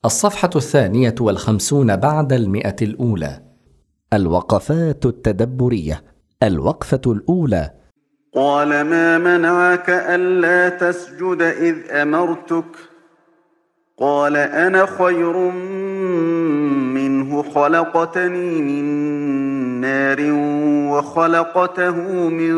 الصفحة 52 بعد 100. الوقفات التدبرية. الوقفة الأولى: قال ما منعك ألا تسجد إذ أمرتك؟ قال أنا خير منه، خلقتني من نار وخلقته من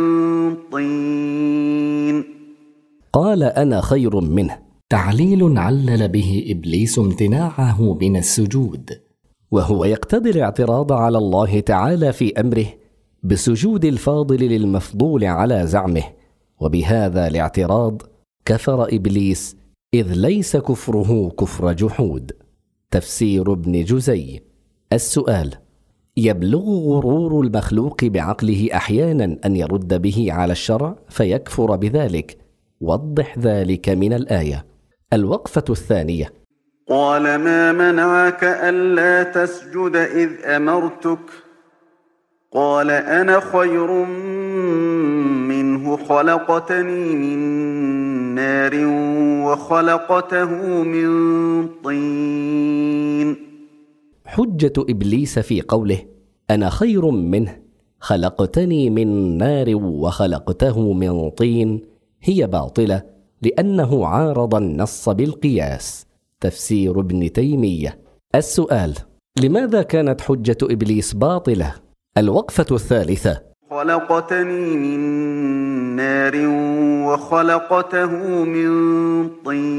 طين. قال أنا خير منه، تعليل علل به إبليس امتناعه من السجود، وهو يقتضي الاعتراض على الله تعالى في أمره بسجود الفاضل للمفضول على زعمه، وبهذا الاعتراض كفر إبليس، إذ ليس كفره كفر جحود. تفسير ابن جزي. السؤال: يبلغ غرور المخلوق بعقله أحيانا أن يرد به على الشرع فيكفر بذلك، وضح ذلك من الآية. الوقفة الثانية: قال ما منعك ألا تسجد إذ أمرتك؟ قال أنا خير منه، خلقتني من نار وخلقته من طين. حجة إبليس في قوله أنا خير منه، خلقتني من نار وخلقته من طين هي باطلة، لأنه عارض النص بالقياس. تفسير ابن تيمية. السؤال: لماذا كانت حجة إبليس باطلة؟ الوقفة الثالثة: خلقتني من نار وخلقته من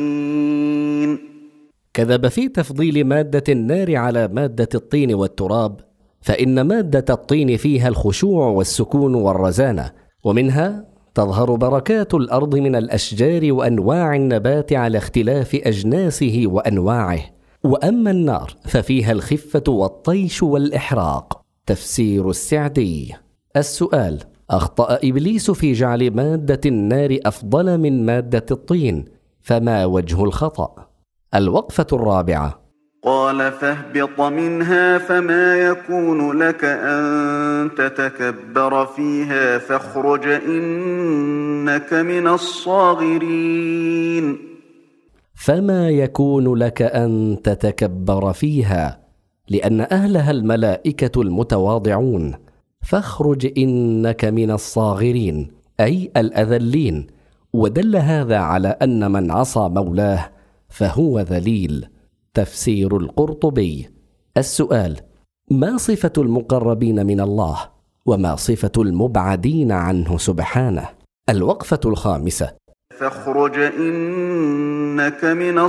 طين. كذب في تفضيل مادة النار على مادة الطين والتراب، فإن مادة الطين فيها الخشوع والسكون والرزانة، ومنها تظهر بركات الأرض من الأشجار وأنواع النبات على اختلاف أجناسه وأنواعه، وأما النار ففيها الخفة والطيش والإحراق. تفسير السعدي. السؤال: أخطأ إبليس في جعل مادة النار أفضل من مادة الطين، فما وجه الخطأ؟ الوقفة الرابعة: قال فاهبط منها فما يكون لك أن تتكبر فيها فاخرج إنك من الصاغرين. فما يكون لك أن تتكبر فيها، لأن أهلها الملائكة المتواضعون، فاخرج إنك من الصاغرين أي الأذلين، ودل هذا على أن من عصى مولاه فهو ذليل. تفسير القرطبي. السؤال: ما صفة المقربين من الله، وما صفة المبعدين عنه سبحانه؟ الوقفة الخامسة: فاخرج إنك من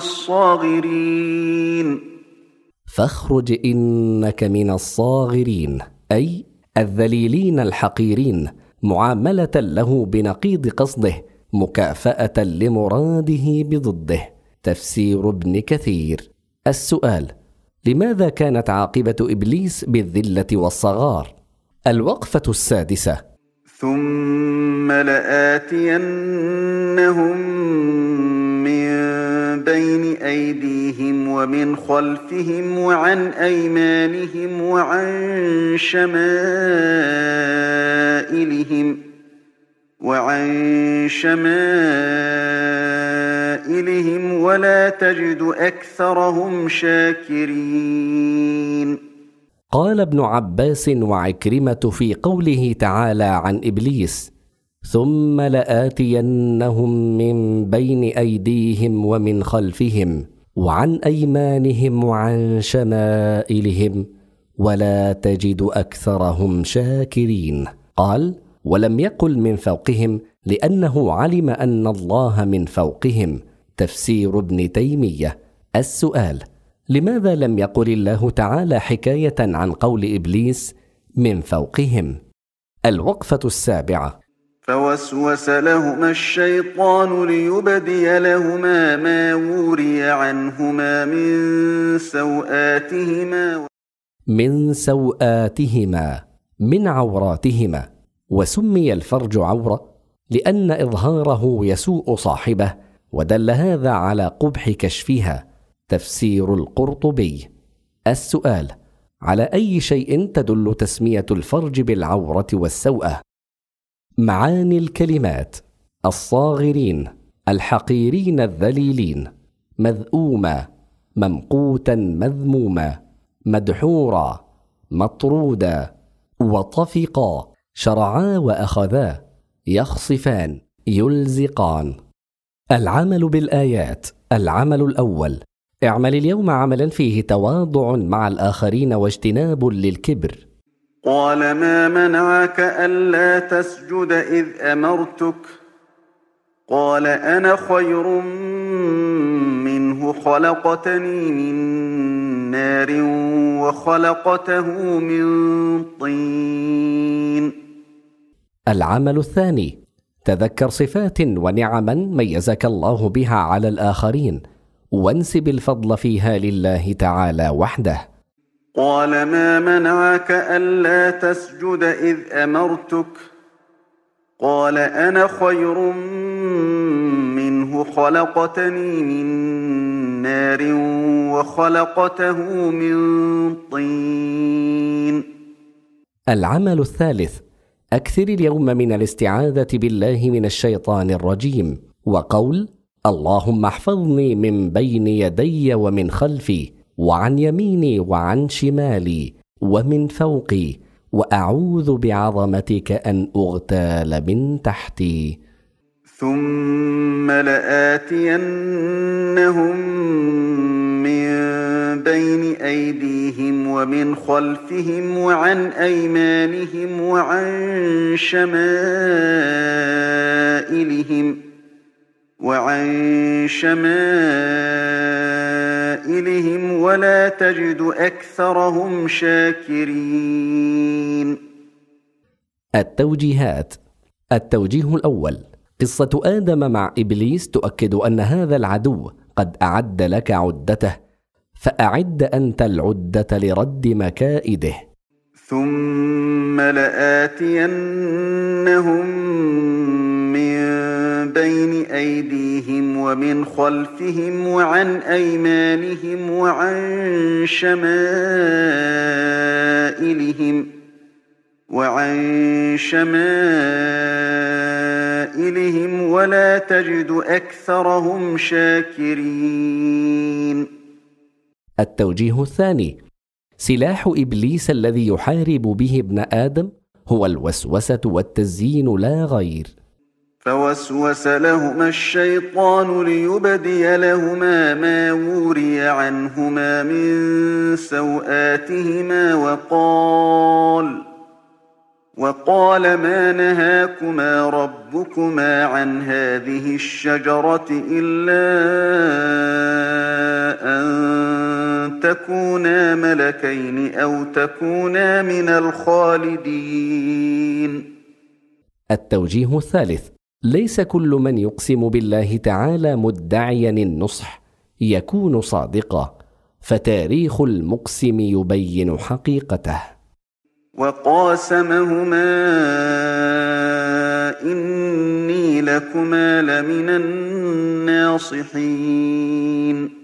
الصاغرين. فاخرج إنك من الصاغرين أي الذليلين الحقيرين، معاملة له بنقيض قصده، مكافأة لمراده بضده. تفسير ابن كثير. السؤال: لماذا كانت عاقبة إبليس بالذلة والصغار؟ الوقفة السادسة: ثم لآتينهم من بين أيديهم ومن خلفهم وعن أيمانهم وعن شمائلهم ولا تجد أكثرهم شاكرين. قال ابن عباس وعكرمة في قوله تعالى عن إبليس: ثم لآتينهم من بين أيديهم ومن خلفهم وعن أيمانهم وعن شمائلهم ولا تجد أكثرهم شاكرين. قال: ولم يقل من فوقهم، لأنه علم أن الله من فوقهم. تفسير ابن تيمية. السؤال: لماذا لم يقل الله تعالى حكاية عن قول إبليس من فوقهم؟ الوقفة السابعة: فوسوس لهما الشيطان ليبدي لهما ما وري عنهما من سوآتهما من عوراتهما. وسمي الفرج عورة لأن إظهاره يسوء صاحبه، ودل هذا على قبح كشفها. تفسير القرطبي. السؤال: على أي شيء تدل تسمية الفرج بالعورة والسوءة؟ معاني الكلمات: الصاغرين، الحقيرين الذليلين، مذءوما، ممقوتا مذموما، مدحورا، مطرودا، وطفقا، شرعا وأخذا، يخصفان، يلزقان. العمل بالآيات. العمل الأول: اعمل اليوم عملا فيه تواضع مع الآخرين واجتناب للكبر. قال ما منعك ألا تسجد إذ أمرتك؟ قال أنا خير منه، خلقتني من نار وخلقته من طين. العمل الثاني: تذكر صفات ونعما ميزك الله بها على الآخرين، وانسب الفضل فيها لله تعالى وحده. قال ما منعك ألا تسجد إذ أمرتك؟ قال أنا خير منه، خلقتني من نار وخلقته من طين. العمل الثالث: أكثر اليوم من الاستعاذة بالله من الشيطان الرجيم، وقول: اللهم احفظني من بين يدي ومن خلفي، وعن يميني وعن شمالي، ومن فوقي، وأعوذ بعظمتك أن أغتال من تحتي. ثم لآتينهم من بين أيديهم ومن خلفهم وعن أيمانهم وعن شمائلهم ولا تجد أكثرهم شاكرين. التوجيهات. التوجيه الأول: قصة آدم مع إبليس تؤكد أن هذا العدو قد أعد لك عدته، فأعد أنت العدة لرد مكائده. ثم لآتينهم من بين أيديهم ومن خلفهم وعن أيمانهم وعن شمائلهم ولا تجد أكثرهم شاكرين. التوجيه الثاني: سلاح إبليس الذي يحارب به ابن آدم هو الوسوسة والتزيين لا غير. فوسوس لهما الشيطان ليبدي لهما ما وري عنهما من سوآتهما وقال ما نهاكما ربكما عن هذه الشجرة إلا أن تكونا ملكين أو تكونا من الخالدين. التوجيه الثالث: ليس كل من يقسم بالله تعالى مدعيا النصح يكون صادقا، فتاريخ المقسم يبين حقيقته. وقاسمهما إني لكما لمن الناصحين.